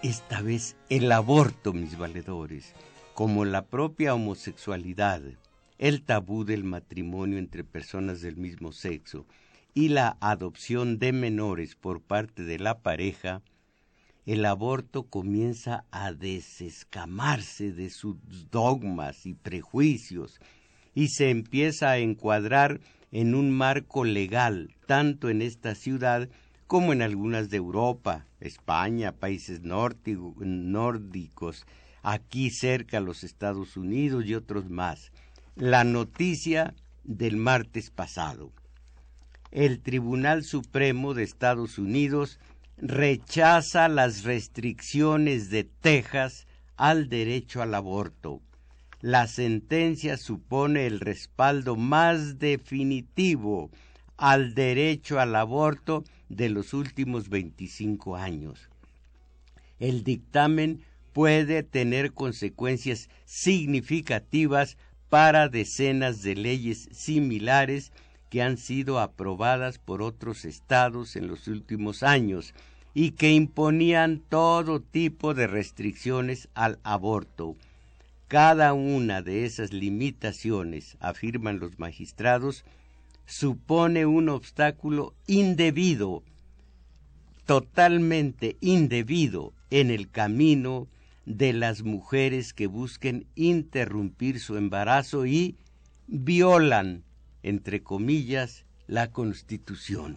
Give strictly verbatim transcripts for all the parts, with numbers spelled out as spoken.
esta vez el aborto, mis valedores, como la propia homosexualidad, el tabú del matrimonio entre personas del mismo sexo y la adopción de menores por parte de la pareja, el aborto comienza a desescamarse de sus dogmas y prejuicios y se empieza a encuadrar en un marco legal, tanto en esta ciudad como en algunas de Europa, España, países nórdicos, aquí cerca los Estados Unidos y otros más. La noticia del martes pasado. El Tribunal Supremo de Estados Unidos rechaza las restricciones de Texas al derecho al aborto. La sentencia supone el respaldo más definitivo al derecho al aborto de los últimos veinticinco años. El dictamen puede tener consecuencias significativas para decenas de leyes similares que han sido aprobadas por otros estados en los últimos años y que imponían todo tipo de restricciones al aborto. Cada una de esas limitaciones, afirman los magistrados, supone un obstáculo indebido, totalmente indebido, en el camino de las mujeres que busquen interrumpir su embarazo y violan, entre comillas, la Constitución.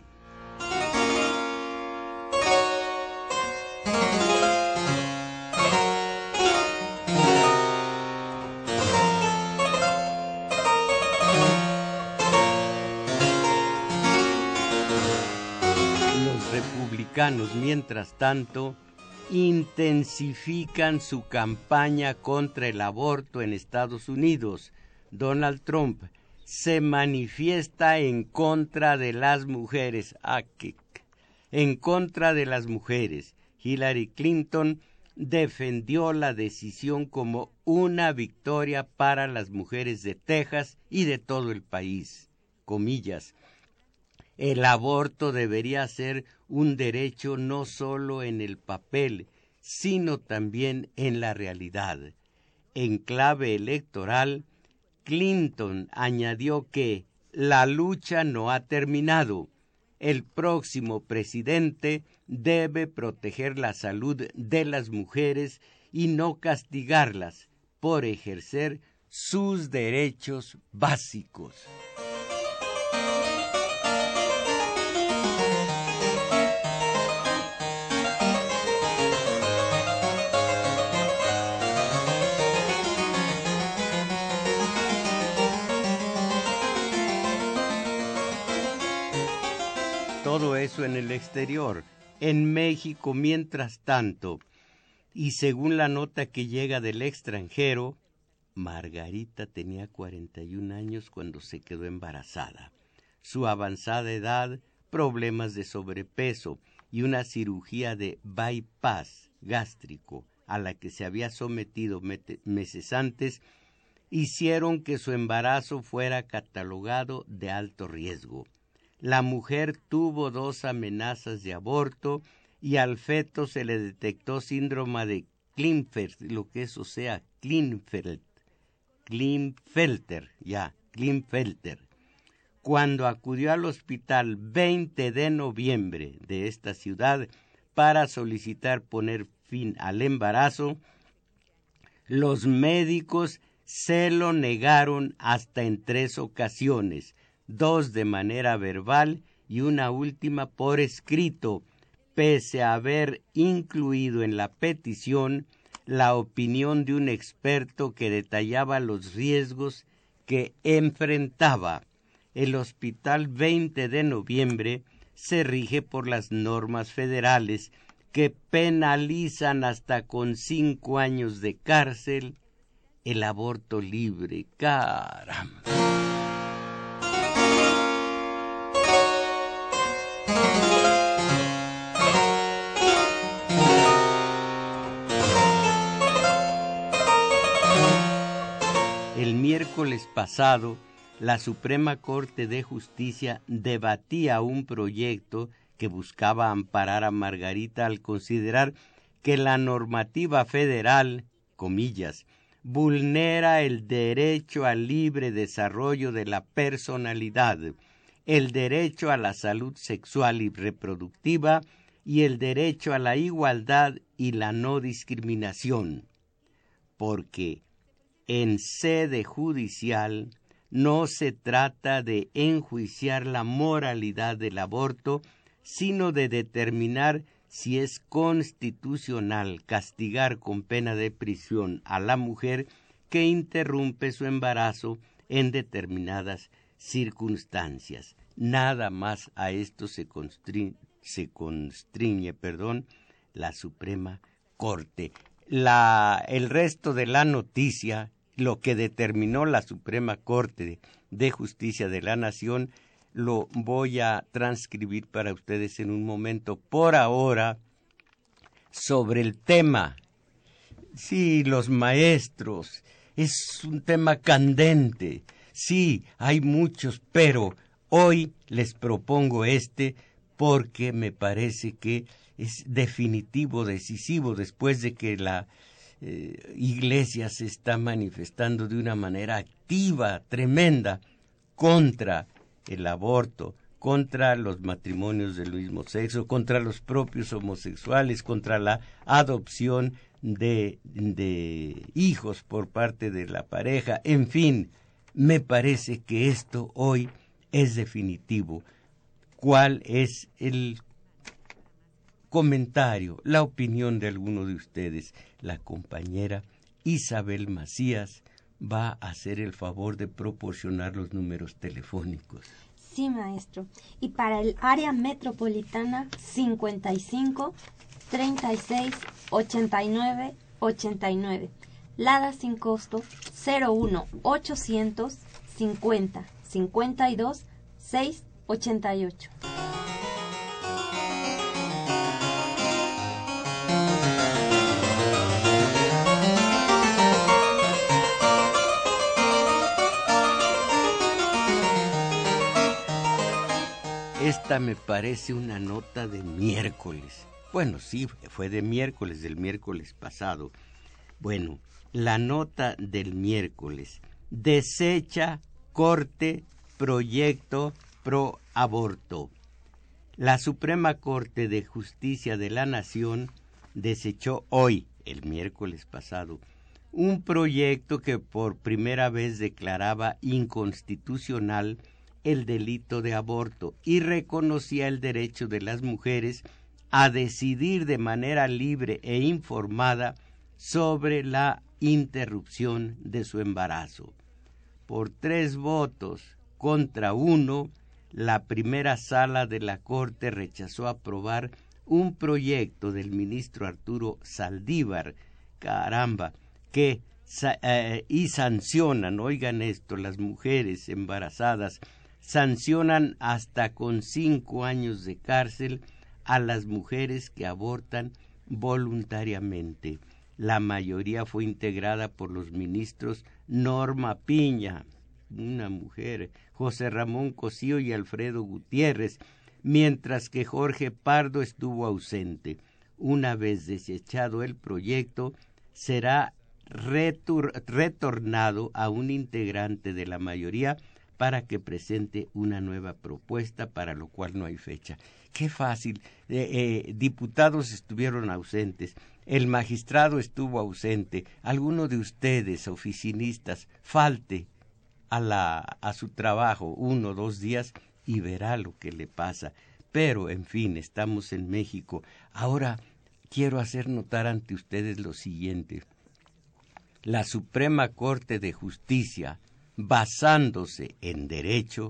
Los republicanos, mientras tanto, intensifican su campaña contra el aborto en Estados Unidos. Donald Trump se manifiesta en contra de las mujeres, ah, que, en contra de las mujeres. Hillary Clinton defendió la decisión como una victoria para las mujeres de Texas y de todo el país. Comillas. El aborto debería ser un derecho no solo en el papel, sino también en la realidad. En clave electoral, Clinton añadió que la lucha no ha terminado. El próximo presidente debe proteger la salud de las mujeres y no castigarlas por ejercer sus derechos básicos. Todo eso en el exterior. En México, mientras tanto, y según la nota que llega del extranjero, Margarita tenía cuarenta y un años cuando se quedó embarazada. Su avanzada edad, problemas de sobrepeso y una cirugía de bypass gástrico a la que se había sometido meses antes, hicieron que su embarazo fuera catalogado de alto riesgo. La mujer tuvo dos amenazas de aborto y al feto se le detectó síndrome de Klinefelter, lo que eso sea, Klinefelter, Klinefelter, ya, Klinefelter. Cuando acudió al hospital veinte de noviembre de esta ciudad para solicitar poner fin al embarazo, los médicos se lo negaron hasta en tres ocasiones, dos de manera verbal y una última por escrito, pese a haber incluido en la petición la opinión de un experto que detallaba los riesgos que enfrentaba. El Hospital veinte de noviembre se rige por las normas federales que penalizan hasta con cinco años de cárcel el aborto libre. ¡Caramba! El miércoles pasado, la Suprema Corte de Justicia debatía un proyecto que buscaba amparar a Margarita al considerar que la normativa federal, comillas, vulnera el derecho al libre desarrollo de la personalidad, el derecho a la salud sexual y reproductiva y el derecho a la igualdad y la no discriminación, porque en sede judicial no se trata de enjuiciar la moralidad del aborto, sino de determinar si es constitucional castigar con pena de prisión a la mujer que interrumpe su embarazo en determinadas circunstancias. Nada más a esto se constriñe, se constriñe perdón, la Suprema Corte. La, el resto de la noticia, lo que determinó la Suprema Corte de Justicia de la Nación, lo voy a transcribir para ustedes en un momento. Por ahora, sobre el tema, sí, los maestros, es un tema candente, sí, hay muchos, pero hoy les propongo este porque me parece que es definitivo, decisivo, después de que la eh, Iglesia se está manifestando de una manera activa, tremenda, contra el aborto, contra los matrimonios del mismo sexo, contra los propios homosexuales, contra la adopción de, de hijos por parte de la pareja. En fin, me parece que esto hoy es definitivo. ¿Cuál es el comentario, la opinión de alguno de ustedes? La compañera Isabel Macías va a hacer el favor de proporcionar los números telefónicos. Sí, maestro. Y para el área metropolitana, cincuenta y cinco, treinta y seis, ochenta y nueve, ochenta y nueve. Lada sin costo, cero uno ochocientos cincuenta, cincuenta y dos, seis ochenta y ocho. Esta me parece una nota de miércoles. Bueno, sí, fue de miércoles, del miércoles pasado. Bueno, la nota del miércoles. Desecha Corte proyecto pro aborto. La Suprema Corte de Justicia de la Nación desechó hoy, el miércoles pasado, un proyecto que por primera vez declaraba inconstitucional el delito de aborto y reconocía el derecho de las mujeres a decidir de manera libre e informada sobre la interrupción de su embarazo. Por tres votos contra uno, la primera sala de la Corte rechazó aprobar un proyecto del ministro Arturo Saldívar, caramba, que eh, y sancionan, oigan esto, las mujeres embarazadas sancionan hasta con cinco años de cárcel a las mujeres que abortan voluntariamente. La mayoría fue integrada por los ministros Norma Piña, una mujer, José Ramón Cosío y Alfredo Gutiérrez, mientras que Jorge Pardo estuvo ausente. Una vez desechado el proyecto, será retur- retornado a un integrante de la mayoría para que presente una nueva propuesta, para lo cual no hay fecha. Qué fácil. Eh, eh, diputados estuvieron ausentes, el magistrado estuvo ausente. Alguno de ustedes, oficinistas, falte a, la, a su trabajo uno o dos días y verá lo que le pasa. Pero, en fin, estamos en México. Ahora quiero hacer notar ante ustedes lo siguiente. La Suprema Corte de Justicia, basándose en derecho,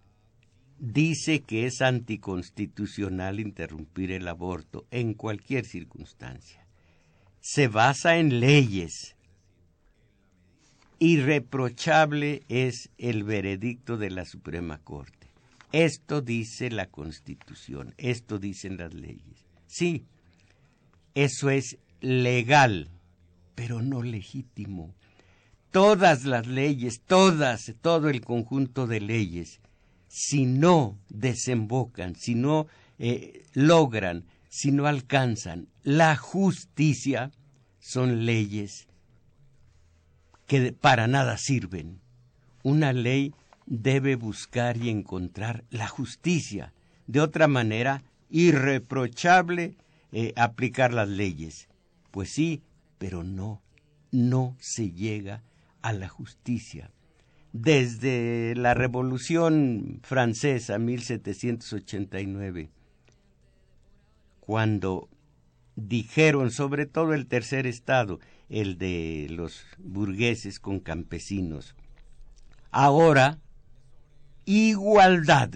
dice que es anticonstitucional interrumpir el aborto en cualquier circunstancia. Se basa en leyes. Irreprochable es el veredicto de la Suprema Corte. Esto dice la Constitución, esto dicen las leyes. Sí, eso es legal, pero no legítimo. Todas las leyes, todas, todo el conjunto de leyes, si no desembocan, si no eh, logran si no alcanzan la justicia, son leyes que para nada sirven. Una ley debe buscar y encontrar la justicia. De otra manera, irreprochable eh, aplicar las leyes. Pues sí, pero no, no se llega a la justicia. Desde la Revolución Francesa, mil setecientos ochenta y nueve, cuando dijeron, sobre todo el tercer estado, el de los burgueses con campesinos, ahora, igualdad,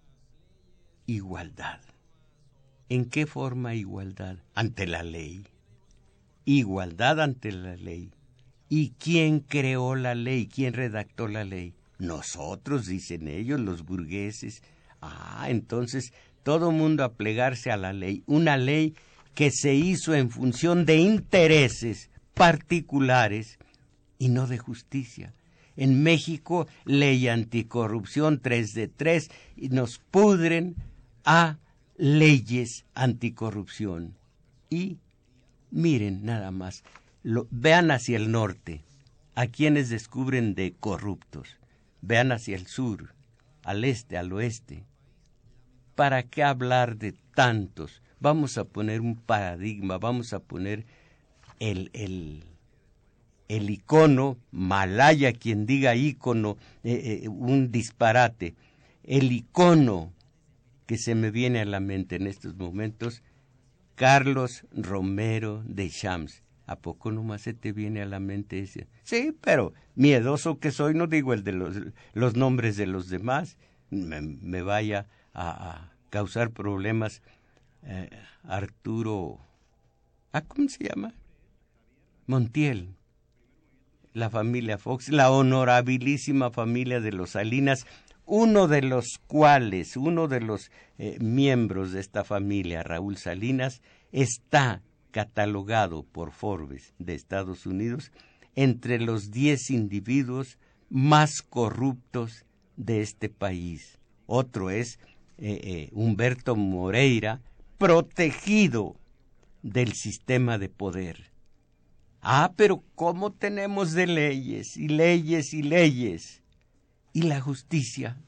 igualdad. ¿En qué forma igualdad? Ante la ley. Igualdad ante la ley. ¿Y quién creó la ley? ¿Quién redactó la ley? Nosotros, dicen ellos, los burgueses. Ah, entonces todo mundo a plegarse a la ley. Una ley que se hizo en función de intereses particulares y no de justicia. En México, ley anticorrupción tres de tres, y nos pudren a leyes anticorrupción. Y miren nada más, lo, vean hacia el norte, a quienes descubren de corruptos. Vean hacia el sur, al este, al oeste. ¿Para qué hablar de tantos? Vamos a poner un paradigma, vamos a poner el, el, el icono, malaya quien diga icono, eh, eh, un disparate. El icono que se me viene a la mente en estos momentos, Carlos Romero de Champs. ¿A poco nomás se te viene a la mente ese? Sí, pero miedoso que soy, no digo el de los, los nombres de los demás, me, me vaya a, a causar problemas. Eh, Arturo, ¿ah, cómo se llama? Montiel, la familia Fox, la honorabilísima familia de los Salinas, uno de los cuales, uno de los eh, miembros de esta familia, Raúl Salinas, está catalogado por Forbes de Estados Unidos entre los diez individuos más corruptos de este país. Otro es eh, eh, Humberto Moreira, protegido del sistema de poder. Ah, pero ¿cómo tenemos de leyes y leyes y leyes? ¿Y la justicia?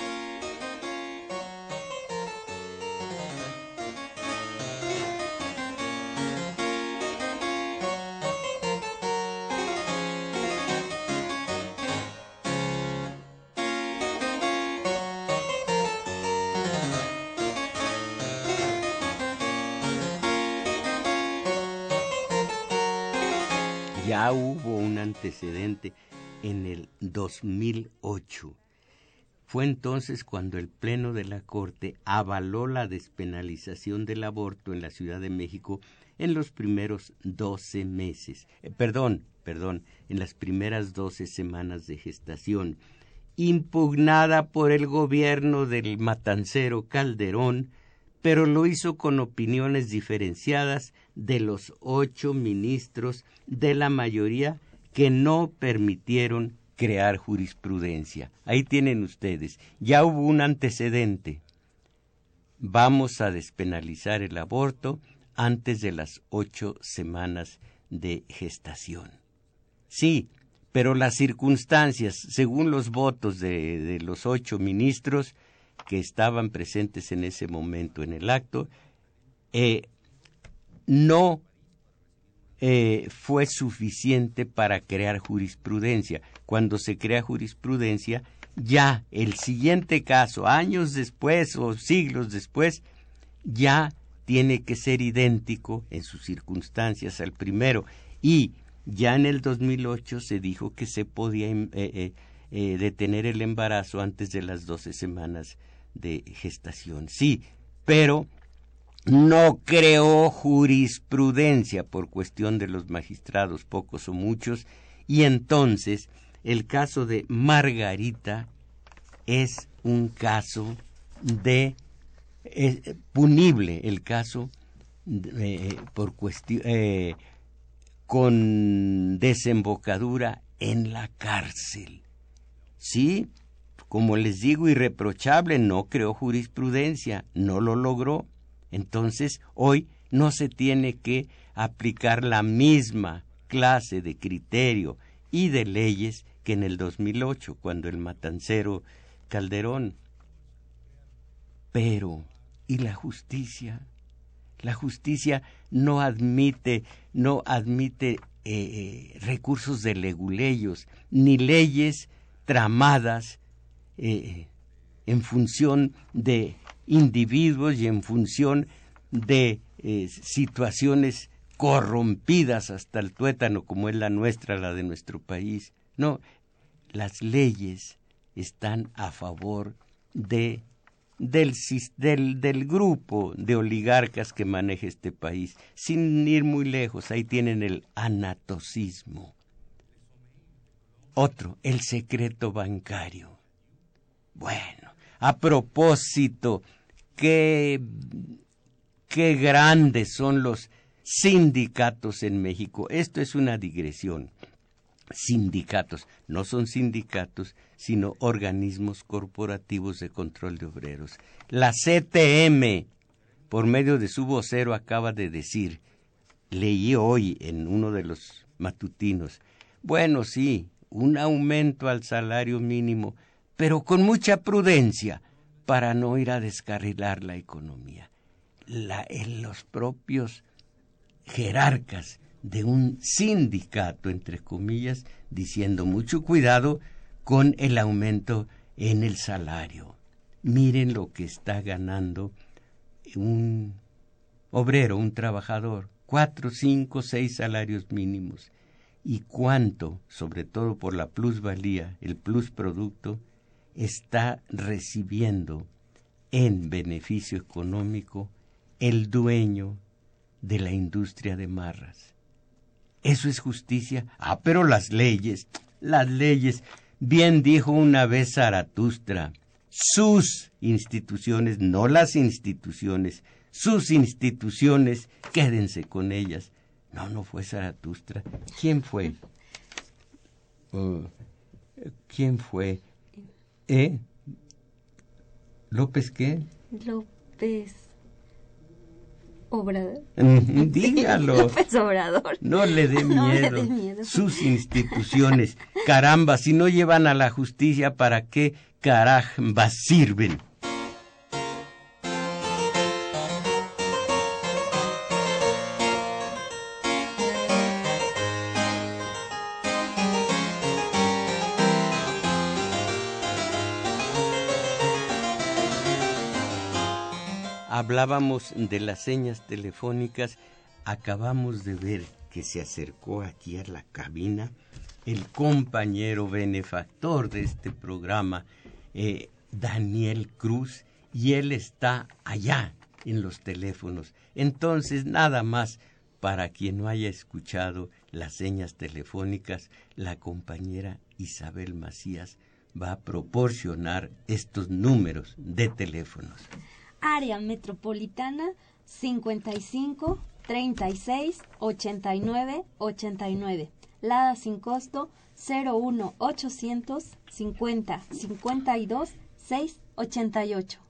Ya hubo un antecedente en el dos mil ocho. Fue entonces cuando el Pleno de la Corte avaló la despenalización del aborto en la Ciudad de México en los primeros doce meses. Eh, perdón, perdón, en las primeras doce semanas de gestación, impugnada por el gobierno del matancero Calderón, pero lo hizo con opiniones diferenciadas de los ocho ministros de la mayoría que no permitieron crear jurisprudencia. Ahí tienen ustedes, ya hubo un antecedente. Vamos a despenalizar el aborto antes de las ocho semanas de gestación. Sí, pero las circunstancias, según los votos de, de los ocho ministros que estaban presentes en ese momento en el acto, eh, no eh, fue suficiente para crear jurisprudencia. Cuando se crea jurisprudencia, ya el siguiente caso, años después o siglos después, ya tiene que ser idéntico en sus circunstancias al primero. Y ya en el dos mil ocho se dijo que se podía eh, eh, eh, detener el embarazo antes de las doce semanas de gestación. Sí, pero no creó jurisprudencia por cuestión de los magistrados, pocos o muchos, y entonces el caso de Margarita es un caso de eh, punible, el caso eh, por cuestión eh, con desembocadura en la cárcel. Sí, como les digo, irreprochable, no creó jurisprudencia, no lo logró. Entonces, hoy no se tiene que aplicar la misma clase de criterio y de leyes que en el dos mil ocho, cuando el matancero Calderón. Pero, ¿y la justicia? La justicia no admite, no admite eh, recursos de leguleyos, ni leyes tramadas eh, en función de individuos y en función de eh, situaciones corrompidas hasta el tuétano, como es la nuestra, la de nuestro país. No, las leyes están a favor de, del, del, del grupo de oligarcas que maneja este país. Sin ir muy lejos, ahí tienen el anatocismo. Otro, el secreto bancario. Bueno, a propósito, qué, qué grandes son los sindicatos en México. Esto es una digresión. Sindicatos, no son sindicatos, sino organismos corporativos de control de obreros. La C T M, por medio de su vocero, acaba de decir, leí hoy en uno de los matutinos, bueno, sí, un aumento al salario mínimo, pero con mucha prudencia para no ir a descarrilar la economía. La, en los propios jerarcas de un sindicato, entre comillas, diciendo mucho cuidado con el aumento en el salario. Miren lo que está ganando un obrero, un trabajador, cuatro, cinco, seis salarios mínimos. Y cuánto, sobre todo por la plusvalía, el plusproducto, está recibiendo en beneficio económico el dueño de la industria de marras. ¿Eso es justicia? Ah, pero las leyes, las leyes, bien dijo una vez Zaratustra, sus instituciones, no las instituciones, sus instituciones, quédense con ellas. No, no fue Zaratustra. ¿Quién fue? Uh, ¿Quién fue? ¿Eh? ¿López qué? López Obrador. Dígalo. López Obrador. No le dé miedo. No le dé miedo. Sus instituciones. Caramba, si no llevan a la justicia, ¿para qué caramba sirven? Hablábamos de las señas telefónicas, acabamos de ver que se acercó aquí a la cabina el compañero benefactor de este programa, eh, Daniel Cruz, y él está allá en los teléfonos. Entonces, nada más, para quien no haya escuchado las señas telefónicas, la compañera Isabel Macías va a proporcionar estos números de teléfonos. Área metropolitana cincuenta y cinco, treinta y seis, ochenta y nueve, ochenta y nueve. Lada sin costo cero uno ochocientos cincuenta, cincuenta y dos, seis, ochenta y ocho.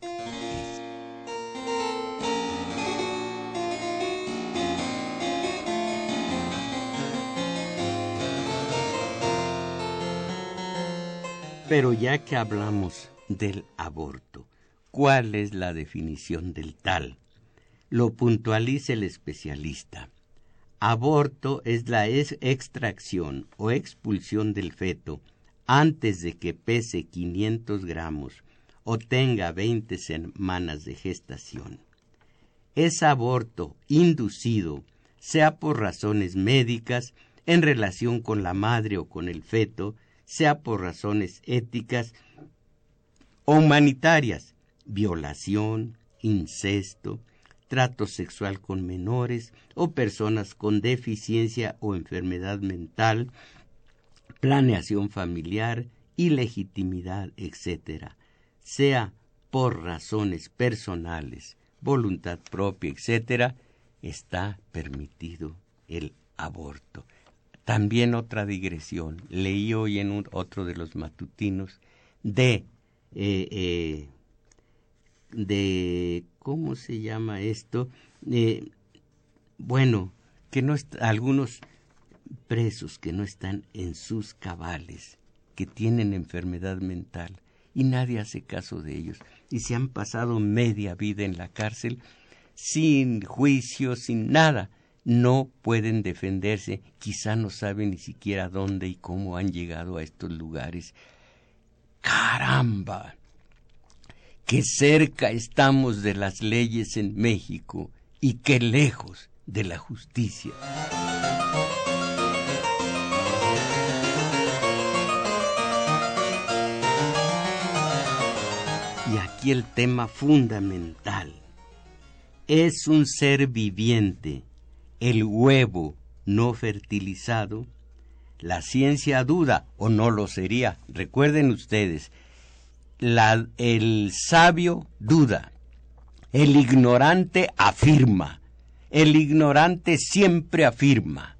Pero ya que hablamos del aborto, ¿cuál es la definición del tal? Lo puntualiza el especialista. Aborto es la extracción o expulsión del feto antes de que pese quinientos gramos o tenga veinte semanas de gestación. Es aborto inducido, sea por razones médicas, en relación con la madre o con el feto, sea por razones éticas o humanitarias, violación, incesto, trato sexual con menores o personas con deficiencia o enfermedad mental, planeación familiar, ilegitimidad, etcétera, sea por razones personales, voluntad propia, etcétera, está permitido el aborto. También otra digresión, leí hoy en un, otro de los matutinos de eh, eh, de ¿cómo se llama esto? Eh, bueno, que no est- algunos presos que no están en sus cabales, que tienen enfermedad mental, y nadie hace caso de ellos, y se han pasado media vida en la cárcel sin juicio, sin nada. No pueden defenderse, quizá no saben ni siquiera dónde y cómo han llegado a estos lugares. ¡Caramba! ¡Qué cerca estamos de las leyes en México y qué lejos de la justicia! Y aquí el tema fundamental. Es un ser viviente, el huevo no fertilizado. La ciencia duda, o no lo sería. Recuerden ustedes, la, el sabio duda, el ignorante afirma, el ignorante siempre afirma,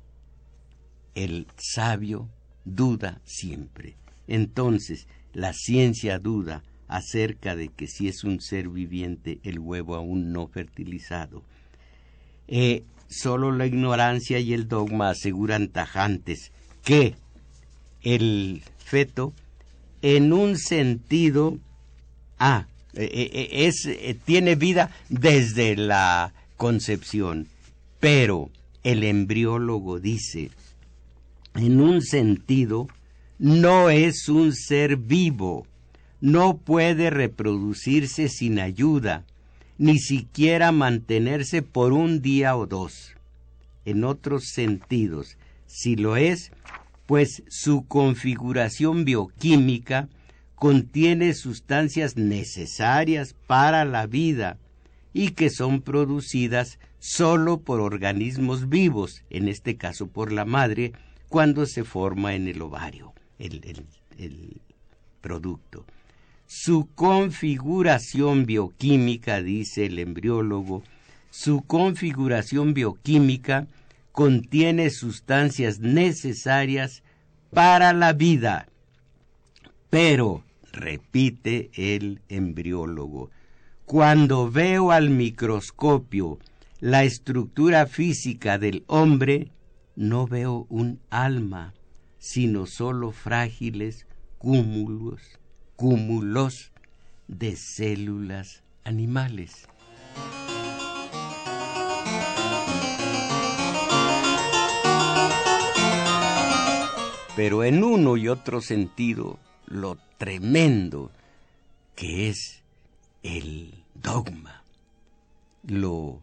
el sabio duda siempre. Entonces, la ciencia duda acerca de que si es un ser viviente el huevo aún no fertilizado. Eh, solo la ignorancia y el dogma aseguran tajantes que el feto, en un sentido, ah, eh, es, eh, tiene vida desde la concepción, pero el embriólogo dice, en un sentido, no es un ser vivo, no puede reproducirse sin ayuda, ni siquiera mantenerse por un día o dos. En otros sentidos, si lo es, pues su configuración bioquímica contiene sustancias necesarias para la vida y que son producidas solo por organismos vivos, en este caso por la madre, cuando se forma en el ovario el, el, el producto. Su configuración bioquímica, dice el embriólogo, su configuración bioquímica contiene sustancias necesarias para la vida. Pero, repite el embriólogo, cuando veo al microscopio la estructura física del hombre, no veo un alma, sino solo frágiles cúmulos cúmulos de células animales. Pero en uno y otro sentido, lo tremendo que es el dogma, lo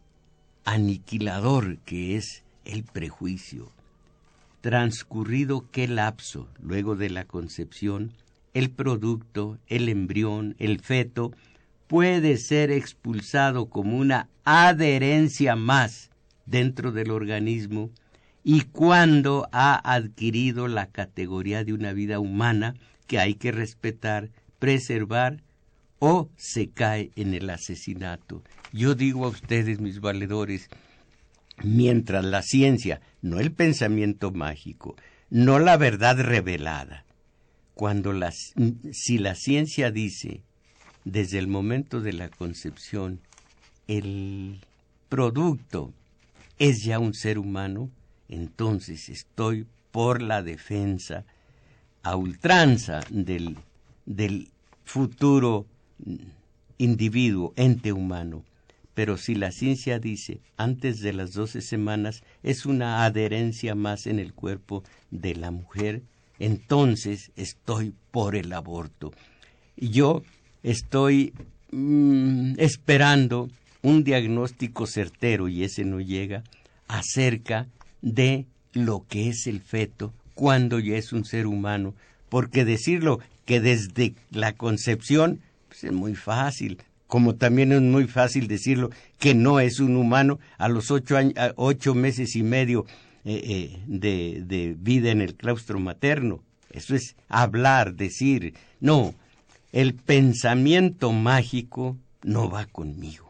aniquilador que es el prejuicio. Transcurrido qué lapso luego de la concepción, el producto, el embrión, el feto, puede ser expulsado como una adherencia más dentro del organismo, y cuando ha adquirido la categoría de una vida humana que hay que respetar, preservar, o se cae en el asesinato. Yo digo a ustedes, mis valedores, mientras la ciencia, no el pensamiento mágico, no la verdad revelada, cuando la, si la ciencia dice, desde el momento de la concepción, el producto es ya un ser humano, entonces estoy por la defensa a ultranza del, del futuro individuo, ente humano. Pero si la ciencia dice, antes de las doce semanas, es una adherencia más en el cuerpo de la mujer, entonces estoy por el aborto. Yo estoy mmm, esperando un diagnóstico certero, y ese no llega, acerca de lo que es el feto cuando ya es un ser humano, porque decirlo que desde la concepción pues es muy fácil, como también es muy fácil decirlo que no es un humano a los ocho, años, ocho meses y medio eh, eh, de, de vida en el claustro materno. Eso es hablar, decir. No, el pensamiento mágico no va conmigo.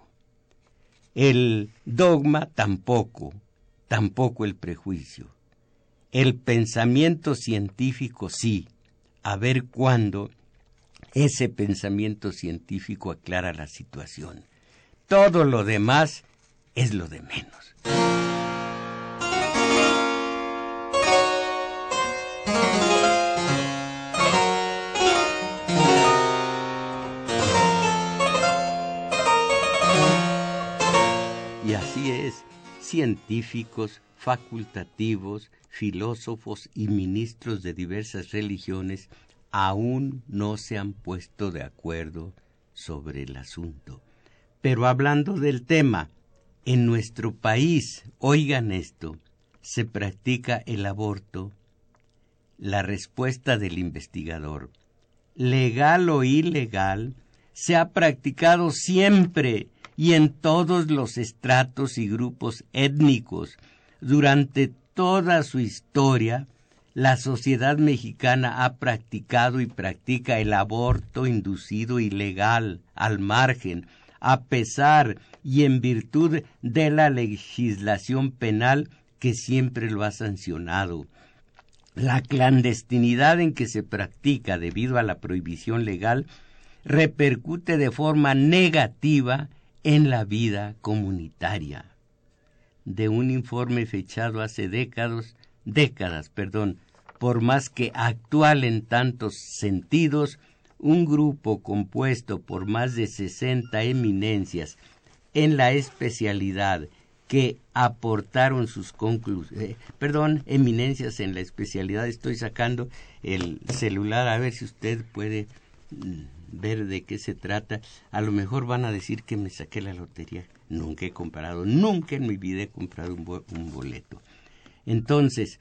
El dogma tampoco, tampoco el prejuicio. El pensamiento científico sí, a ver cuándo Ese pensamiento científico aclara la situación. Todo lo demás es lo de menos. Y así es, científicos, facultativos, filósofos y ministros de diversas religiones aún no se han puesto de acuerdo sobre el asunto. Pero hablando del tema, en nuestro país, oigan esto, se practica el aborto. La respuesta del investigador, legal o ilegal, se ha practicado siempre y en todos los estratos y grupos étnicos. Durante toda su historia, la sociedad mexicana ha practicado y practica el aborto inducido ilegal, al margen, a pesar y en virtud de la legislación penal que siempre lo ha sancionado. La clandestinidad en que se practica debido a la prohibición legal repercute de forma negativa en la vida comunitaria. De un informe fechado hace décadas, décadas, perdón, por más que actual en tantos sentidos, un grupo compuesto por más de sesenta eminencias en la especialidad que aportaron sus conclusiones, eh, perdón, eminencias en la especialidad, estoy sacando el celular a ver si usted puede mm, ver de qué se trata. A lo mejor van a decir que me saqué la lotería. Nunca he comprado, nunca en mi vida he comprado un, bo- un boleto. Entonces,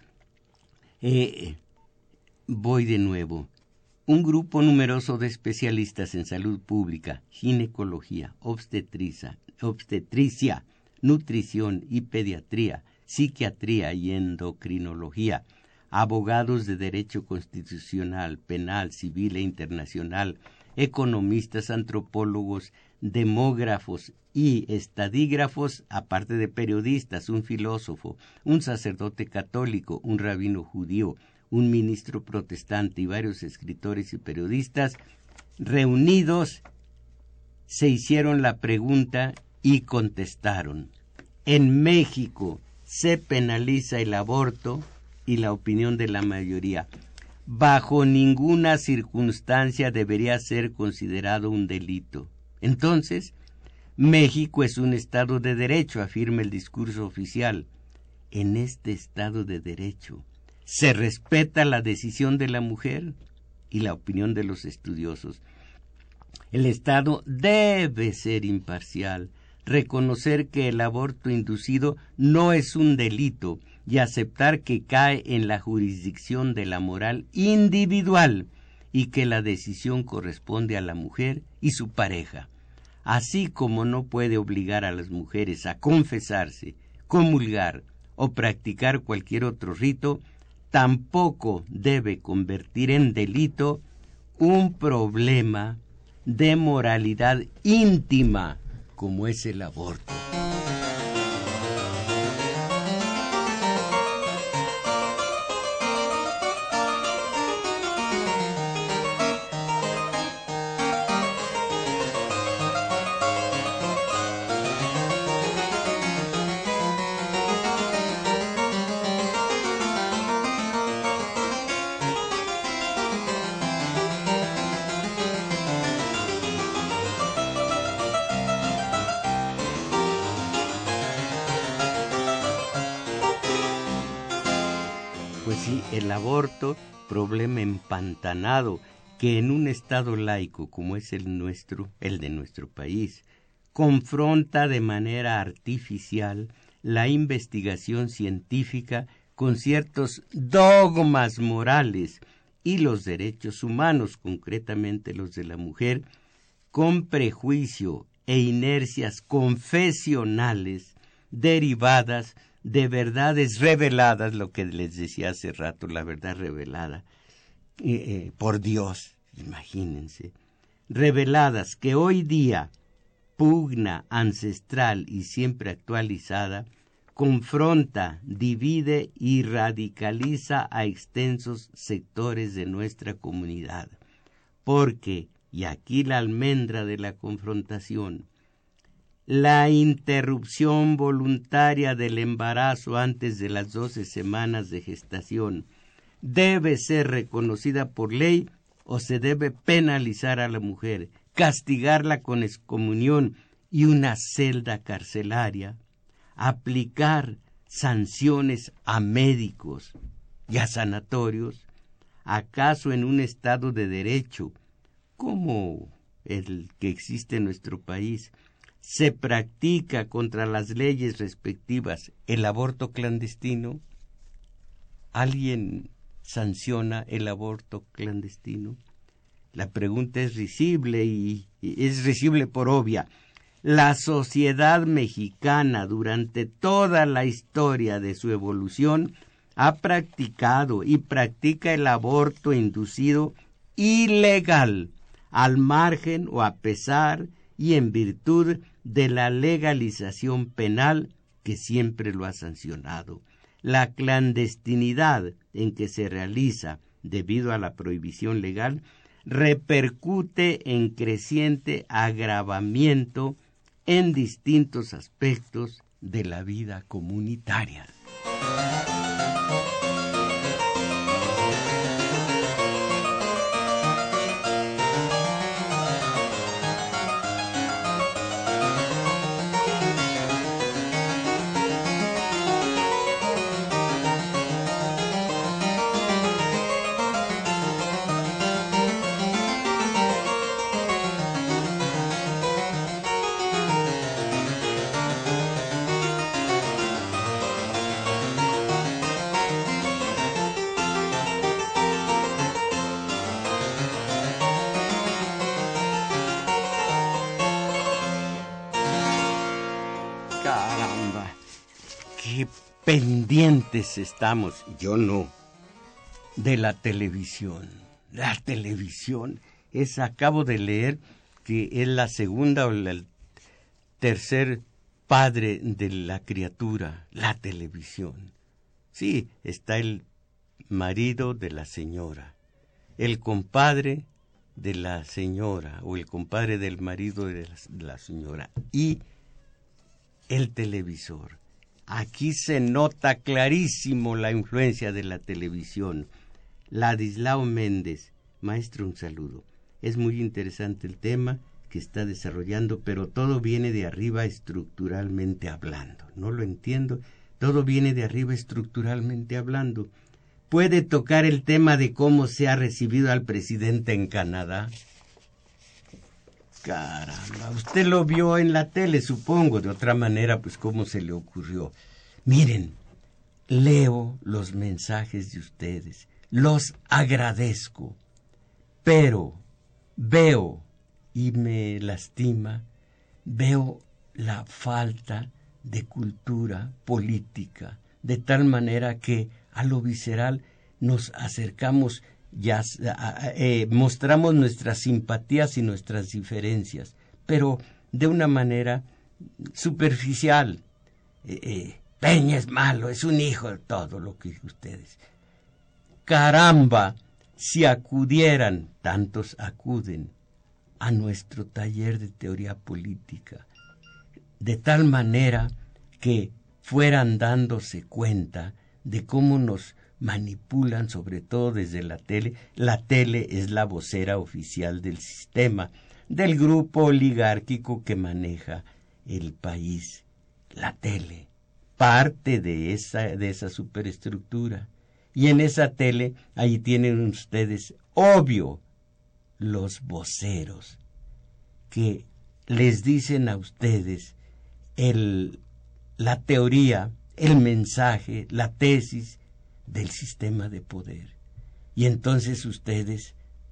eh, voy de nuevo. Un grupo numeroso de especialistas en salud pública, ginecología, obstetricia, obstetricia, nutrición y pediatría, psiquiatría y endocrinología, abogados de derecho constitucional, penal, civil e internacional, economistas, antropólogos, demógrafos y estadígrafos, aparte de periodistas, un filósofo, un sacerdote católico, un rabino judío, un ministro protestante y varios escritores y periodistas, reunidos, se hicieron la pregunta y contestaron: en México se penaliza el aborto, y la opinión de la mayoría: bajo ninguna circunstancia debería ser considerado un delito. Entonces, México es un Estado de Derecho, afirma el discurso oficial. En este Estado de Derecho, ¿se respeta la decisión de la mujer? Y la opinión de los estudiosos: el Estado debe ser imparcial, reconocer que el aborto inducido no es un delito y aceptar que cae en la jurisdicción de la moral individual y que la decisión corresponde a la mujer y su pareja. Así como no puede obligar a las mujeres a confesarse, comulgar o practicar cualquier otro rito, tampoco debe convertir en delito un problema de moralidad íntima como es el aborto. Pues sí, el aborto, problema empantanado, que en un estado laico como es el nuestro, el de nuestro país, confronta de manera artificial la investigación científica con ciertos dogmas morales y los derechos humanos, concretamente los de la mujer, con prejuicio e inercias confesionales derivadas de verdades reveladas, lo que les decía hace rato, la verdad revelada eh, eh, por Dios, imagínense, reveladas que hoy día, pugna ancestral y siempre actualizada, confronta, divide y radicaliza a extensos sectores de nuestra comunidad, porque y aquí la almendra de la confrontación, la interrupción voluntaria del embarazo antes de las doce semanas de gestación debe ser reconocida por ley o se debe penalizar a la mujer, castigarla con excomunión y una celda carcelaria, aplicar sanciones a médicos y a sanatorios, acaso en un estado de derecho como el que existe en nuestro país se practica contra las leyes respectivas el aborto clandestino. ¿Alguien sanciona el aborto clandestino? La pregunta es risible y, y es risible por obvia. La sociedad mexicana durante toda la historia de su evolución ha practicado y practica el aborto inducido ilegal, al margen o a pesar y en virtud de la legalización penal que siempre lo ha sancionado. La clandestinidad en que se realiza debido a la prohibición legal repercute en creciente agravamiento en distintos aspectos de la vida comunitaria. Caramba, qué pendientes estamos, yo no, de la televisión. La televisión es, acabo de leer que es la segunda o el tercer padre de la criatura, la televisión. Sí, está el marido de la señora, el compadre de la señora o el compadre del marido de la, de la señora y el televisor. Aquí se nota clarísimo la influencia de la televisión. Ladislao Méndez, maestro, un saludo. Es muy interesante el tema que está desarrollando, pero todo viene de arriba estructuralmente hablando. No lo entiendo. Todo viene de arriba estructuralmente hablando. ¿Puede tocar el tema de cómo se ha recibido al presidente en Canadá? Caramba, usted lo vio en la tele, supongo. De otra manera, pues, ¿cómo se le ocurrió? Miren, leo los mensajes de ustedes, los agradezco, pero veo, y me lastima, veo la falta de cultura política, de tal manera que a lo visceral nos acercamos, ya eh, mostramos nuestras simpatías y nuestras diferencias, pero de una manera superficial. Eh, eh, Peña es malo, es un hijo de todo lo que ustedes. Caramba, si acudieran, tantos acuden, a nuestro taller de teoría política, de tal manera que fueran dándose cuenta de cómo nos manipulan, sobre todo desde la tele. La tele es la vocera oficial del sistema, del grupo oligárquico que maneja el país. La tele, parte de esa, de esa superestructura. Y en esa tele, ahí tienen ustedes, obvio, los voceros, que les dicen a ustedes el, la teoría, el mensaje, la tesis del sistema de poder. Y entonces ustedes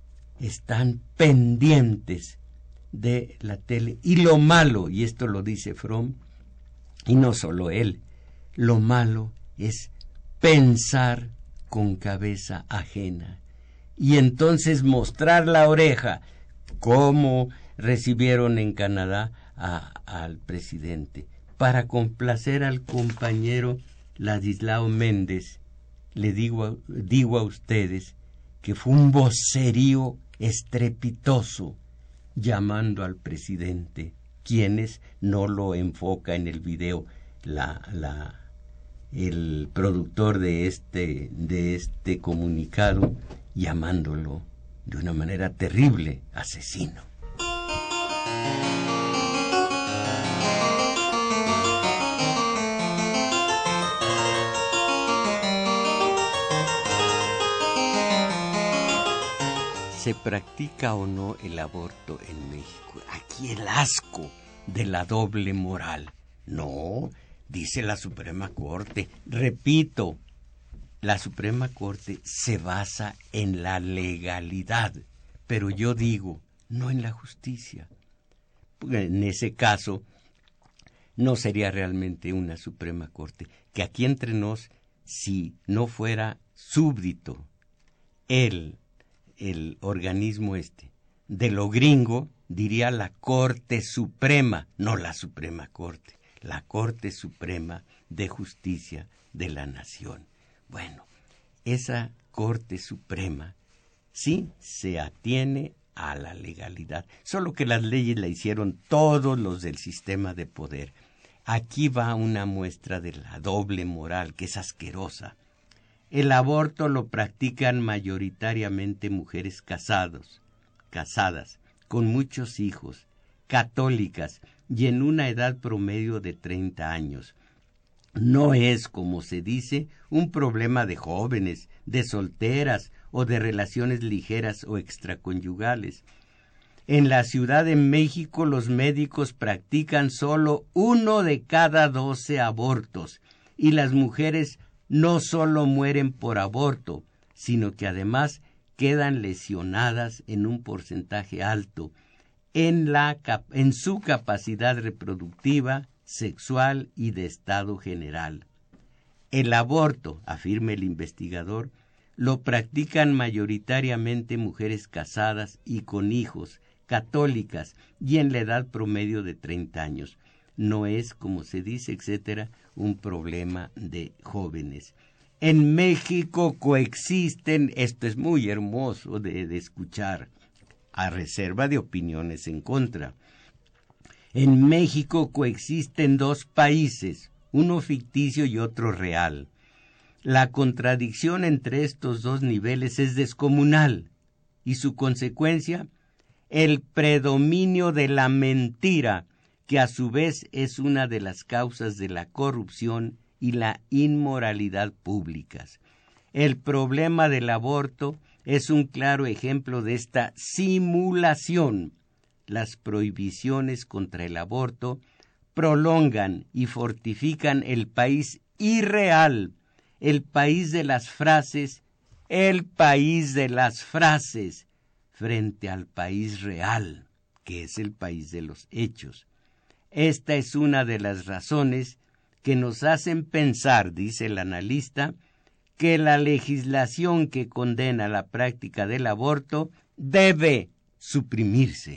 están pendientes de la tele. Y lo malo, y esto lo dice Fromm, y no solo él, lo malo es pensar con cabeza ajena. Y entonces mostrar la oreja, como recibieron en Canadá a, al presidente. Para complacer al compañero Ladislao Méndez, le digo a, digo a ustedes que fue un vocerío estrepitoso llamando al presidente, quienes no lo enfoca en el video la, la, el productor de este, de este comunicado, llamándolo de una manera terrible asesino. ¿Se practica o no el aborto en México? Aquí el asco de la doble moral. No, dice la Suprema Corte. Repito, la Suprema Corte se basa en la legalidad, pero yo digo, no en la justicia. En ese caso, no sería realmente una Suprema Corte, que aquí entre nos, si no fuera súbdito el el organismo este de lo gringo, diría la Corte Suprema, no la Suprema Corte, la Corte Suprema de Justicia de la Nación. Bueno, esa Corte Suprema sí se atiene a la legalidad, solo que las leyes la hicieron todos los del sistema de poder. Aquí va una muestra de la doble moral, que es asquerosa. El aborto lo practican mayoritariamente mujeres casados, casadas, con muchos hijos, católicas y en una edad promedio de treinta años. No es, como se dice, un problema de jóvenes, de solteras o de relaciones ligeras o extraconyugales. En la Ciudad de México los médicos practican solo uno de cada doce abortos y las mujeres no solo mueren por aborto, sino que además quedan lesionadas en un porcentaje alto en, la, en su capacidad reproductiva, sexual y de estado general. El aborto, afirma el investigador, lo practican mayoritariamente mujeres casadas y con hijos, católicas y en la edad promedio de treinta años. No es, como se dice, etcétera, un problema de jóvenes. En México coexisten, esto es muy hermoso de, de escuchar, a reserva de opiniones en contra. En México coexisten dos países, uno ficticio y otro real. La contradicción entre estos dos niveles es descomunal y su consecuencia, el predominio de la mentira, que a su vez es una de las causas de la corrupción y la inmoralidad públicas. El problema del aborto es un claro ejemplo de esta simulación. Las prohibiciones contra el aborto prolongan y fortifican el país irreal, el país de las frases, el país de las frases, frente al país real, que es el país de los hechos. Esta es una de las razones que nos hacen pensar, dice el analista, que la legislación que condena la práctica del aborto debe suprimirse.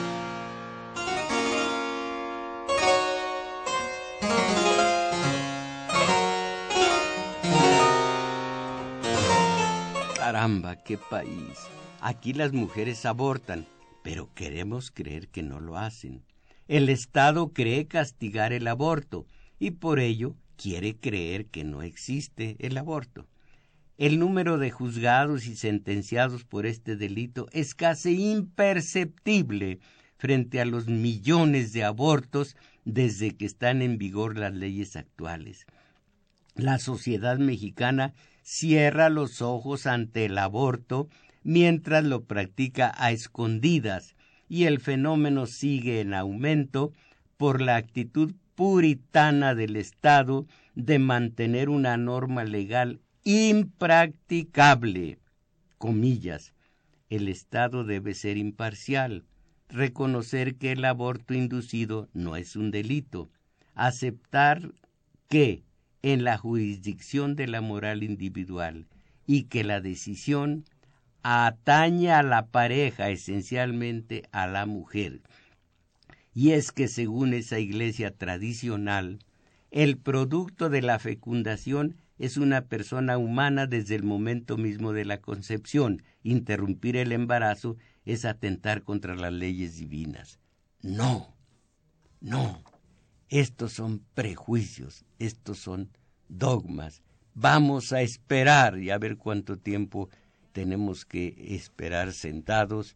Caramba, qué país. Aquí las mujeres abortan, pero queremos creer que no lo hacen. El Estado cree castigar el aborto y por ello quiere creer que no existe el aborto. El número de juzgados y sentenciados por este delito es casi imperceptible frente a los millones de abortos desde que están en vigor las leyes actuales. La sociedad mexicana cierra los ojos ante el aborto mientras lo practica a escondidas, y el fenómeno sigue en aumento por la actitud puritana del Estado de mantener una norma legal impracticable. Comillas, el Estado debe ser imparcial, reconocer que el aborto inducido no es un delito, aceptar que en la jurisdicción de la moral individual y que la decisión atañe a la pareja, esencialmente a la mujer. Y es que según esa iglesia tradicional, el producto de la fecundación es una persona humana desde el momento mismo de la concepción. Interrumpir el embarazo es atentar contra las leyes divinas. No, no, estos son prejuicios, estos son dogmas. Vamos a esperar y a ver cuánto tiempo tenemos que esperar sentados.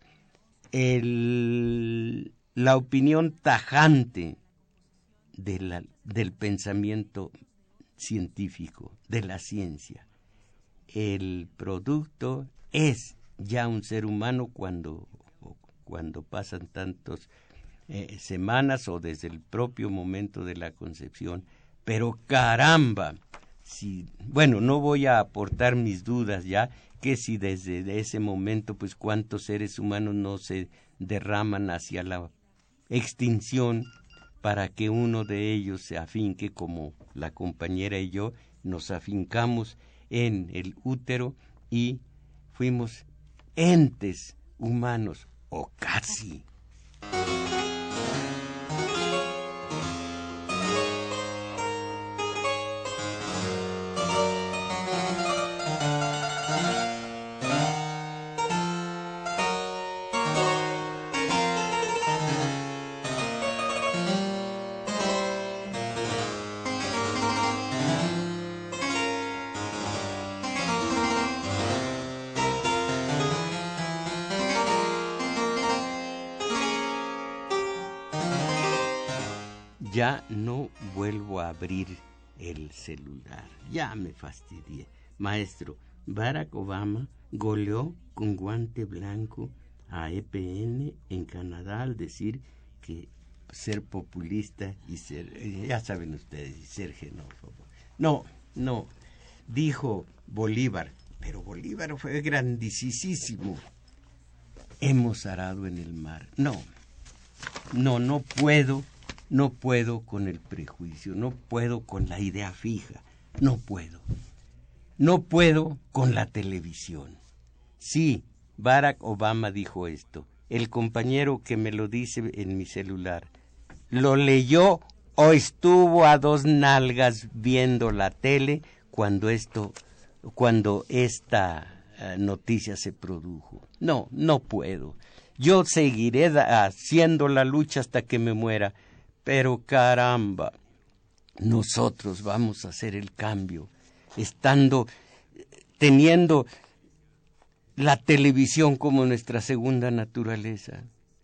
El, la opinión tajante de la, del pensamiento científico, de la ciencia. El producto es ya un ser humano cuando, cuando pasan tantas eh, semanas o desde el propio momento de la concepción. Pero caramba, si, bueno, no voy a aportar mis dudas ya, que si desde ese momento, pues cuántos seres humanos no se derraman hacia la extinción para que uno de ellos se afinque, como la compañera y yo nos afincamos en el útero y fuimos entes humanos, o casi. Ya no vuelvo a abrir el celular. Ya me fastidié. Maestro, Barack Obama goleó con guante blanco a E P N en Canadá al decir que ser populista y ser, ya saben ustedes, y ser xenófobo. No, no, dijo Bolívar, pero Bolívar fue grandísimo. Hemos arado en el mar. No, no, no puedo. No puedo con el prejuicio, no puedo con la idea fija, no puedo. No puedo con la televisión. Sí, Barack Obama dijo esto. El compañero que me lo dice en mi celular, ¿lo leyó o estuvo a dos nalgas viendo la tele cuando esto, cuando esta uh, noticia se produjo? No, no puedo. Yo seguiré da- haciendo la lucha hasta que me muera. Pero caramba, nosotros vamos a hacer el cambio, estando, teniendo la televisión como nuestra segunda naturaleza.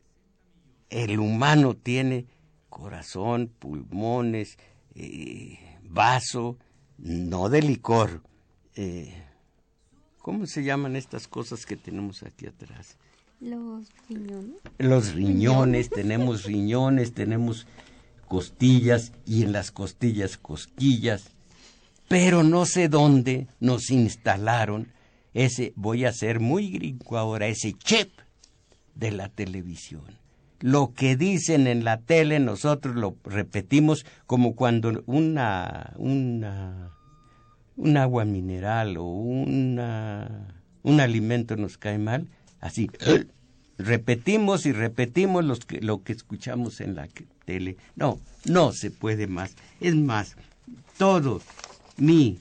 El humano tiene corazón, pulmones, eh, vaso, no de licor. Eh, ¿Cómo se llaman estas cosas que tenemos aquí atrás? Los riñones. Los riñones, tenemos riñones, tenemos costillas y en las costillas cosquillas, pero no sé dónde nos instalaron ese, voy a ser muy gringo ahora, ese chip de la televisión. Lo que dicen en la tele nosotros lo repetimos como cuando una, una, un agua mineral o una, un alimento nos cae mal, así repetimos y repetimos los que, lo que escuchamos en la tele. No, no se puede más. Es más, todo mi,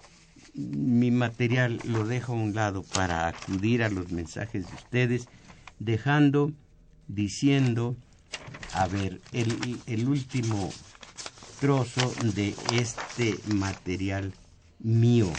mi material lo dejo a un lado para acudir a los mensajes de ustedes, dejando, diciendo, a ver, el, el último trozo de este material mío.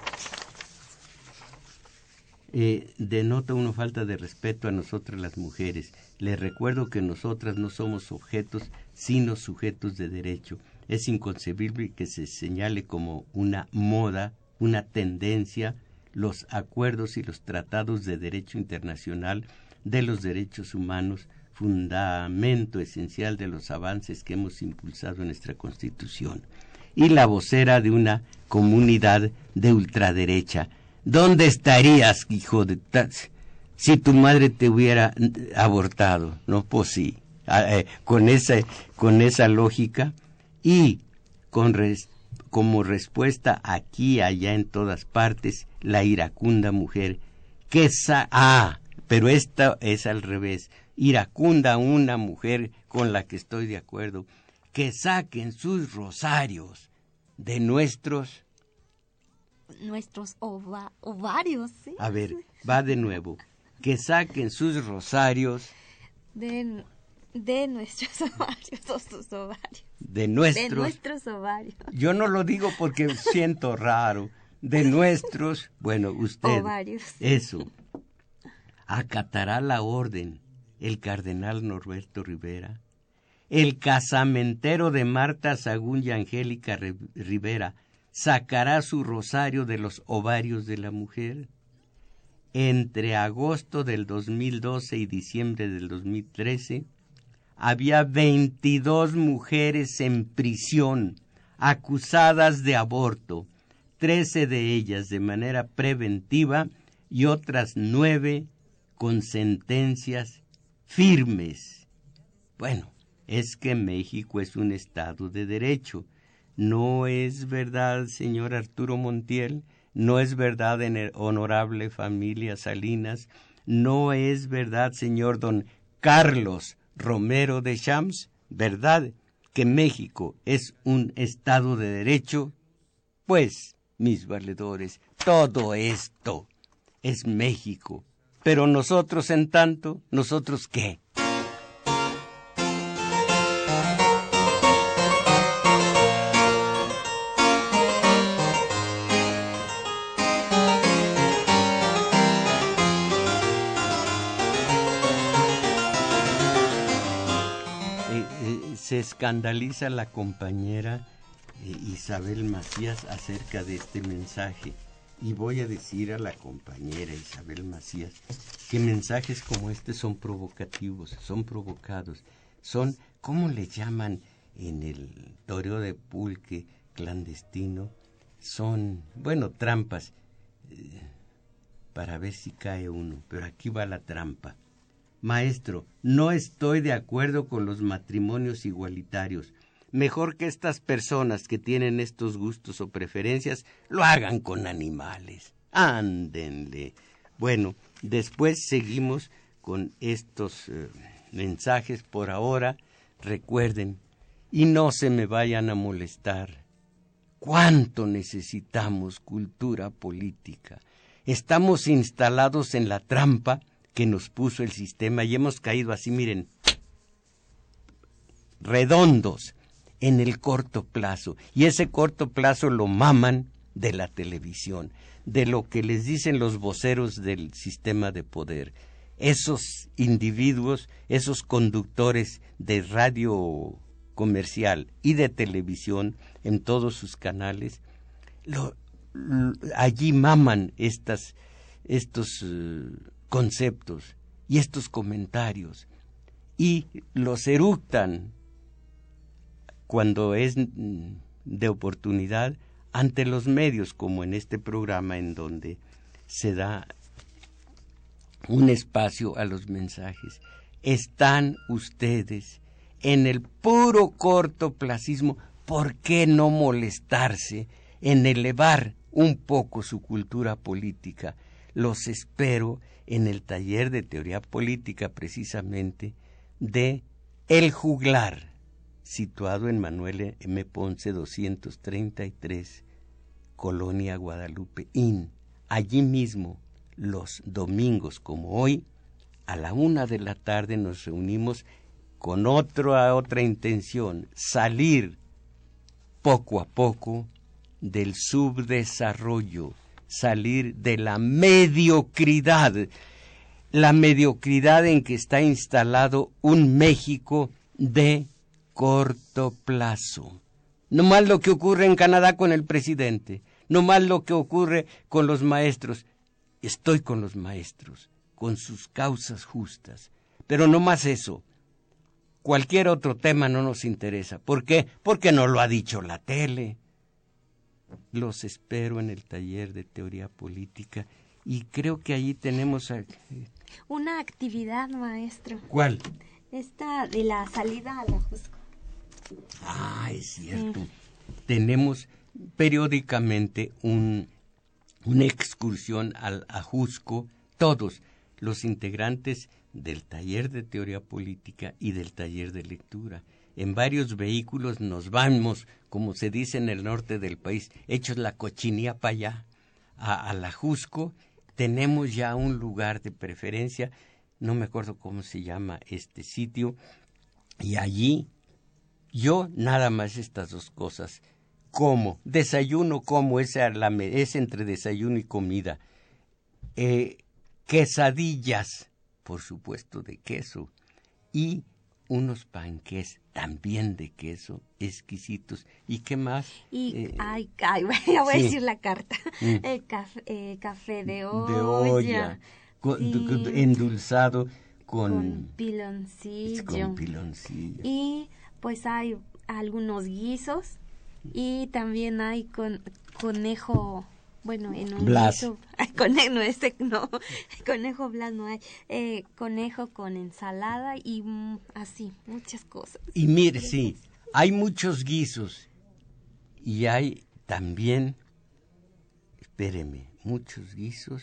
Eh, denota una falta de respeto a nosotras las mujeres. Les recuerdo que nosotras no somos objetos, sino sujetos de derecho. Es inconcebible que se señale como una moda, una tendencia, los acuerdos y los tratados de derecho internacional de los derechos humanos, fundamento esencial de los avances que hemos impulsado en nuestra Constitución. Y la vocera de una comunidad de ultraderecha. ¿Dónde estarías, hijo de ta... si tu madre te hubiera abortado? No, pues sí, eh, con esa, con esa lógica y con res, como respuesta aquí, allá, en todas partes, la iracunda mujer que sa ah, pero esta es al revés, iracunda una mujer con la que estoy de acuerdo, que saquen sus rosarios de nuestros Nuestros ova ovarios, ¿sí? A ver, va de nuevo. que saquen sus rosarios de, de nuestros ovarios, o sus ovarios. De nuestros, de nuestros ovarios. Yo no lo digo porque siento raro. De nuestros, bueno, usted, ovarios. Eso. Acatará la orden el cardenal Norberto Rivera. El casamentero de Marta Sahagún y Angélica Rivera sacará su rosario de los ovarios de la mujer. Entre agosto del dos mil doce y diciembre del dos mil trece, había veintidós mujeres en prisión acusadas de aborto, trece de ellas de manera preventiva y otras nueve con sentencias firmes. Bueno, es que México es un estado de derecho. ¿No es verdad, señor Arturo Montiel? ¿No es verdad, honorable familia Salinas? ¿No es verdad, señor don Carlos Romero de Champs? ¿Verdad que México es un estado de derecho? Pues, mis valedores, todo esto es México. Pero nosotros, en tanto, ¿nosotros qué? Se escandaliza la compañera eh, Isabel Macías acerca de este mensaje. Y voy a decir a la compañera Isabel Macías que mensajes como este son provocativos, son provocados, son, ¿cómo le llaman en el toreo de pulque clandestino? Son, bueno, trampas eh, para ver si cae uno, pero aquí va la trampa. Maestro, no estoy de acuerdo con los matrimonios igualitarios. Mejor que estas personas que tienen estos gustos o preferencias lo hagan con animales. Ándenle. Bueno, después seguimos con estos eh, mensajes por ahora. Recuerden, y no se me vayan a molestar. ¿Cuánto necesitamos cultura política? Estamos instalados en la trampa que nos puso el sistema y hemos caído así, miren, redondos en el corto plazo. Y ese corto plazo lo maman de la televisión, de lo que les dicen los voceros del sistema de poder. Esos individuos, esos conductores de radio comercial y de televisión en todos sus canales, lo, lo, allí maman estas, estos uh, conceptos y estos comentarios y los eructan cuando es de oportunidad ante los medios, como en este programa en donde se da un espacio a los mensajes. Están ustedes en el puro cortoplacismo. ¿Por qué no molestarse en elevar un poco su cultura política? Los espero en el taller de teoría política, precisamente, de El Juglar, situado en Manuel M. Ponce doscientos treinta y tres, Colonia Guadalupe Inn. Allí mismo, los domingos como hoy, a la una de la tarde nos reunimos con otra, otra intención, salir poco a poco del subdesarrollo, salir de la mediocridad, la mediocridad en que está instalado un México de corto plazo. No más lo que ocurre en Canadá con el presidente, no más lo que ocurre con los maestros. Estoy con los maestros, con sus causas justas, pero no más eso. Cualquier otro tema no nos interesa. ¿Por qué? Porque no lo ha dicho la tele. Los espero en el taller de teoría política y creo que allí tenemos a... una actividad, maestro. ¿Cuál? Esta de la salida a la Jusco. Ah, es cierto. Sí. Tenemos periódicamente un, una excursión al Ajusco, todos los integrantes del taller de teoría política y del taller de lectura. En varios vehículos nos vamos, como se dice en el norte del país, hechos la cochinilla para allá, a, a la Jusco, tenemos ya un lugar de preferencia, no me acuerdo cómo se llama este sitio, y allí yo nada más estas dos cosas, como, desayuno como, es, la, es entre desayuno y comida, eh, quesadillas, por supuesto de queso, y unos panqués también de queso, exquisitos. ¿Y qué más? Y, eh, ay, ay, voy a sí. decir la carta. Mm. El café, eh, café de olla. De olla, con, sí. endulzado con, con piloncillo. Con piloncillo. Y pues hay algunos guisos y también hay con conejo, bueno, en un Blas. guiso, ay, conejo, no, este no, conejo blas no hay, eh, conejo con ensalada y mm, así, muchas cosas. Y mire, sí, hay muchos guisos y hay también, espéreme, muchos guisos,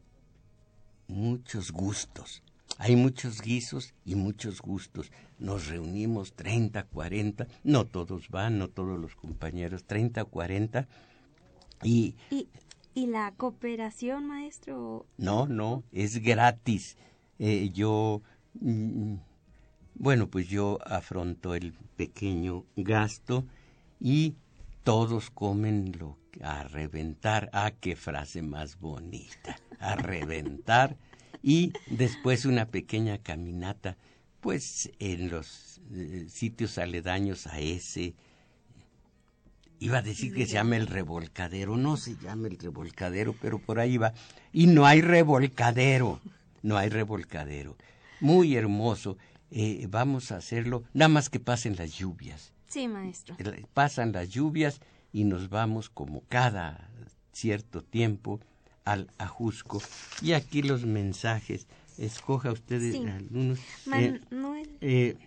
muchos gustos. Hay muchos guisos y muchos gustos. Nos reunimos treinta, cuarenta, no todos van, no todos los compañeros, treinta, cuarenta. Y, ¿Y, y la cooperación, maestro? No, no, es gratis. Eh, yo, mm, bueno, pues yo afronto el pequeño gasto y todos comen lo a reventar. Ah, qué frase más bonita, a reventar. Y después una pequeña caminata, pues en los eh, sitios aledaños a ese, iba a decir que se llama el revolcadero, no se llama el revolcadero, pero por ahí va. Y no hay revolcadero, no hay revolcadero. Muy hermoso, eh, vamos a hacerlo, nada más que pasen las lluvias. Sí, maestro. Pasan las lluvias y nos vamos como cada cierto tiempo al Ajusco. Y aquí los mensajes, escoja ustedes sí. algunos. Manuel. Eh, eh,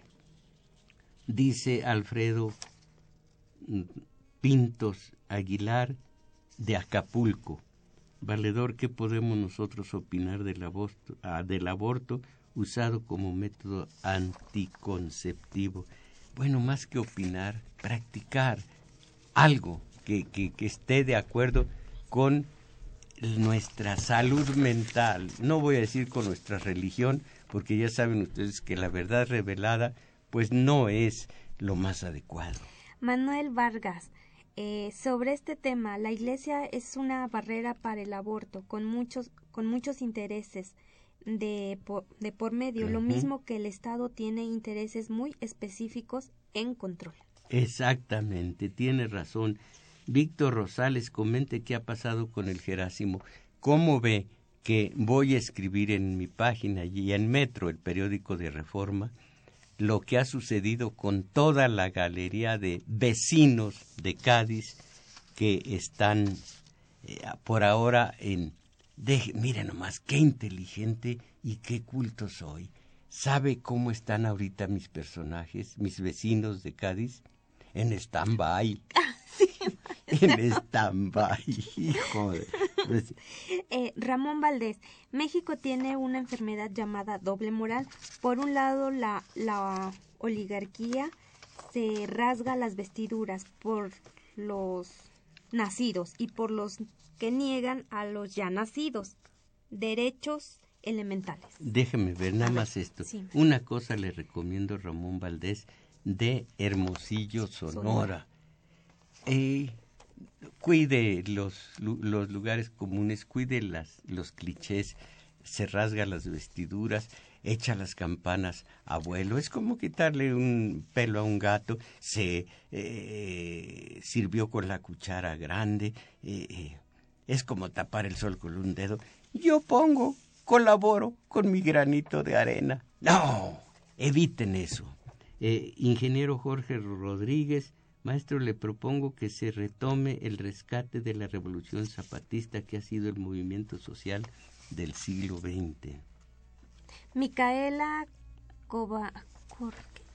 dice Alfredo Pintos Aguilar de Acapulco. Valedor, ¿qué podemos nosotros opinar del aborto, ah, del aborto usado como método anticonceptivo? Bueno, más que opinar, practicar algo que, que, que esté de acuerdo con nuestra salud mental. No voy a decir con nuestra religión, porque ya saben ustedes que la verdad revelada pues no es lo más adecuado. Manuel Vargas, eh, sobre este tema, la Iglesia es una barrera para el aborto, con muchos, con muchos intereses de por, de por medio, uh-huh. Lo mismo que el Estado tiene intereses muy específicos en control. Exactamente, tiene razón. Víctor Rosales, comente qué ha pasado con el Jerásimo. ¿Cómo ve que voy a escribir en mi página y en Metro, el periódico de Reforma, lo que ha sucedido con toda la galería de vecinos de Cádiz que están eh, por ahora en... De, mire nomás, qué inteligente y qué culto soy. ¿Sabe cómo están ahorita mis personajes, mis vecinos de Cádiz? En stand-by. Ah, sí. En stand-by, hijo de... Eh, Ramón Valdés, México tiene una enfermedad llamada doble moral. Por un lado, la, la oligarquía se rasga las vestiduras por los nacidos y por los que niegan a los ya nacidos derechos elementales. Déjeme ver nada más esto. Sí. Una cosa le recomiendo a Ramón Valdés de Hermosillo, Sonora. Sonora. Eh, cuide los, los lugares comunes, cuide las, los clichés, se rasga las vestiduras, echa las campanas a vuelo. Es como quitarle un pelo a un gato, se eh, sirvió con la cuchara grande, eh, eh, es como tapar el sol con un dedo. Yo pongo, colaboro con mi granito de arena. No, eviten eso. Eh, ingeniero Jorge Rodríguez, maestro, le propongo que se retome el rescate de la Revolución Zapatista, que ha sido el movimiento social del siglo veinte. Micaela Coba, Cor,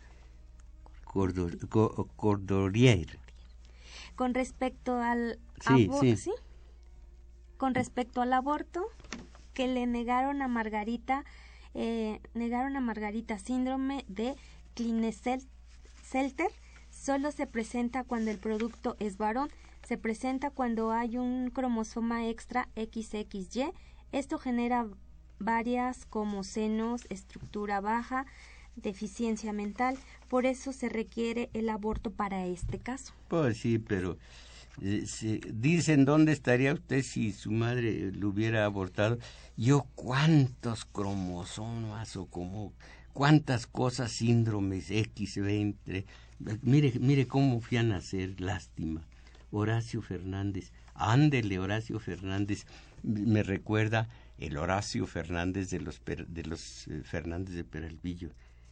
Cordor, Co, Cordorier. Con respecto al sí, abo- sí. ¿sí? Con respecto al aborto que le negaron a Margarita, eh, negaron a Margarita síndrome de Klinefelter. Solo se presenta cuando el producto es varón, se presenta cuando hay un cromosoma extra equis equis ye Esto genera varias como senos, estructura baja, deficiencia mental. Por eso se requiere el aborto para este caso. Pues sí, pero eh, se, dicen dónde estaría usted si su madre lo hubiera abortado. Yo cuántos cromosomas o como cuántas cosas, síndromes equis veinte. Mire, mire cómo fui a nacer, lástima. Horacio Fernández, ándele Horacio Fernández, me recuerda el Horacio Fernández de los de los eh, Fernández de Peralvillo.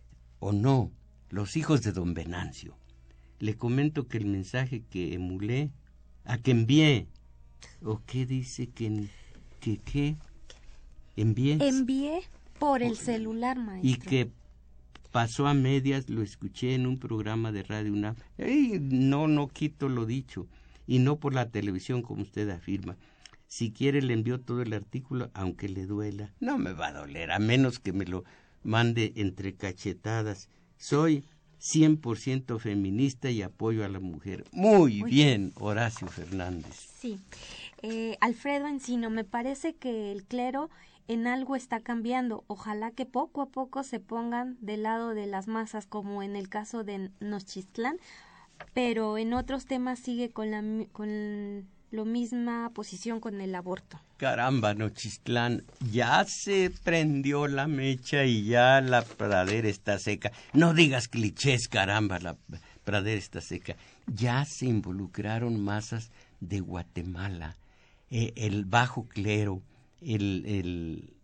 O no, los hijos de don Venancio. Le comento que el mensaje que emulé, a que envié, o qué dice que que qué envié. Envié por el celular, maestro. Y que pasó a medias, lo escuché en un programa de Radio UNAM. Ey, no, no quito lo dicho. Y no por la televisión, como usted afirma. Si quiere le envío todo el artículo, aunque le duela. No me va a doler, a menos que me lo mande entre cachetadas. Soy cien por ciento feminista y apoyo a la mujer. Muy, Muy bien, Horacio Fernández. Sí. Eh, Alfredo Encino, me parece que el clero en algo está cambiando. Ojalá que poco a poco se pongan del lado de las masas, como en el caso de Nochistlán, pero en otros temas sigue con la con la misma posición con el aborto. Caramba, Nochistlán, ya se prendió la mecha y ya la pradera está seca. No digas clichés, caramba, la pradera está seca. Ya se involucraron masas de Guatemala, eh, el bajo clero, el, el,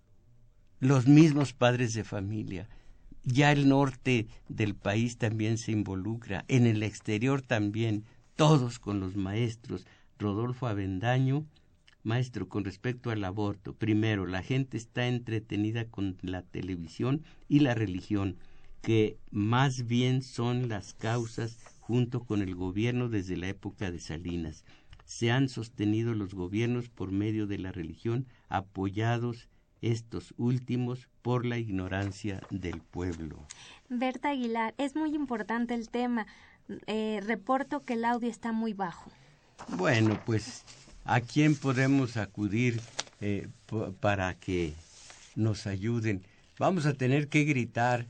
los mismos padres de familia. Ya el norte del país también se involucra, en el exterior también, todos con los maestros. Rodolfo Avendaño, maestro, con respecto al aborto, primero, la gente está entretenida con la televisión y la religión, que más bien son las causas junto con el gobierno desde la época de Salinas. Se han sostenido los gobiernos por medio de la religión, apoyados estos últimos por la ignorancia del pueblo. Berta Aguilar, es muy importante el tema. Eh, reporto que el audio está muy bajo. Bueno, pues, ¿a quién podemos acudir eh, p- para que nos ayuden? Vamos a tener que gritar,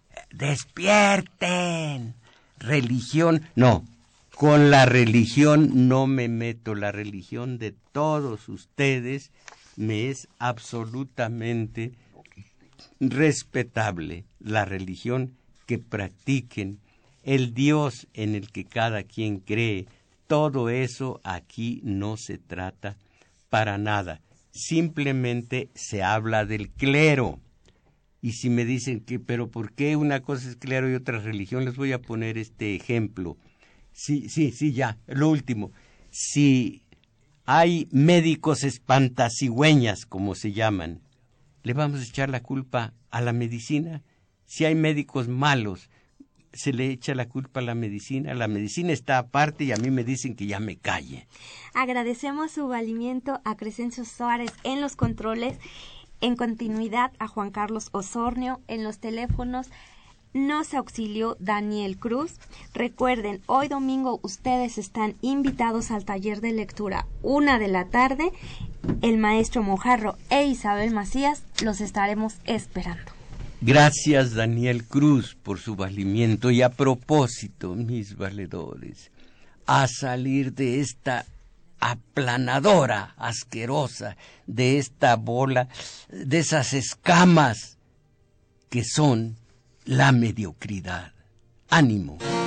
¡despierten! Religión, no, con la religión no me meto, la religión de todos ustedes me es absolutamente respetable, la religión que practiquen, el Dios en el que cada quien cree. Todo eso aquí no se trata para nada, simplemente se habla del clero. Y si me dicen que, pero ¿por qué una cosa es clero y otra religión? Les voy a poner este ejemplo. Sí, sí, sí, ya, lo último. Si hay médicos espantasigüeñas, como se llaman, ¿le vamos a echar la culpa a la medicina? Si hay médicos malos, se le echa la culpa a la medicina. La medicina está aparte y a mí me dicen que ya me calle. Agradecemos su valimiento a Crescencio Suárez en los controles, en continuidad a Juan Carlos Osornio en los teléfonos. Nos auxilió Daniel Cruz. Recuerden, hoy domingo ustedes están invitados al taller de lectura, una de la tarde. El maestro Mojarro e Isabel Macías los estaremos esperando. Gracias, Daniel Cruz, por su valimiento. Y a propósito, mis valedores, a salir de esta aplanadora asquerosa, de esta bola, de esas escamas que son la mediocridad. ¡Ánimo!